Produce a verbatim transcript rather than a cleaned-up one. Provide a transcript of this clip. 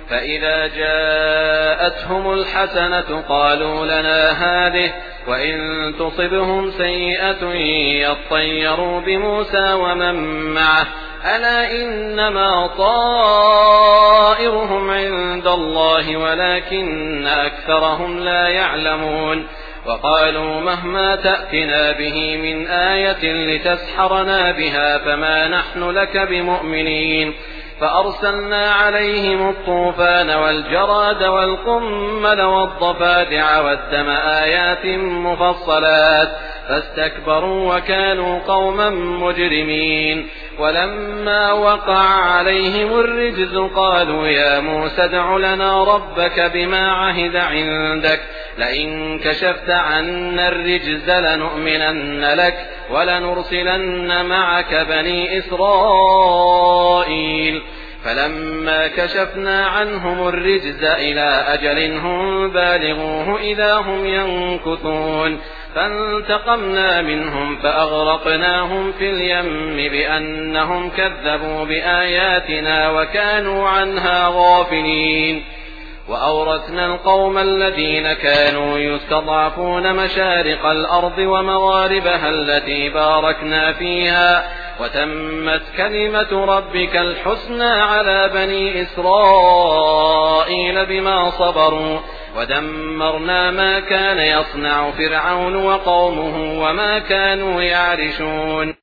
فإذا جاءتهم الحسنة قالوا لنا هذه، وإن تصبهم سيئة يطيروا بموسى ومن معه، ألا إنما طائرهم عند الله ولكن أكثرهم لا يعلمون. وقالوا مهما تأتنا به من آية لتسحرنا بها فما نحن لك بمؤمنين. فأرسلنا عليهم الطوفان والجراد والقمل والضفادع والدم آيات مفصلات فاستكبروا وكانوا قوما مجرمين. ولما وقع عليهم الرجز قالوا يا موسى ادع لنا ربك بما عهد عندك لئن كشفت عنا الرجز لنؤمنن لك ولنرسلن معك بني إسرائيل. فلما كشفنا عنهم الرجز إلى أجل هم بالغوه إذا هم ينكثون فانتقمنا منهم فأغرقناهم في اليم بأنهم كذبوا بآياتنا وكانوا عنها غافلين. وأورثنا القوم الذين كانوا يستضعفون مشارق الأرض ومغاربها التي باركنا فيها وتمت كلمة ربك الحسنى على بني إسرائيل بما صبروا ودمرنا ما كان يصنع فرعون وقومه وما كانوا يعرشون.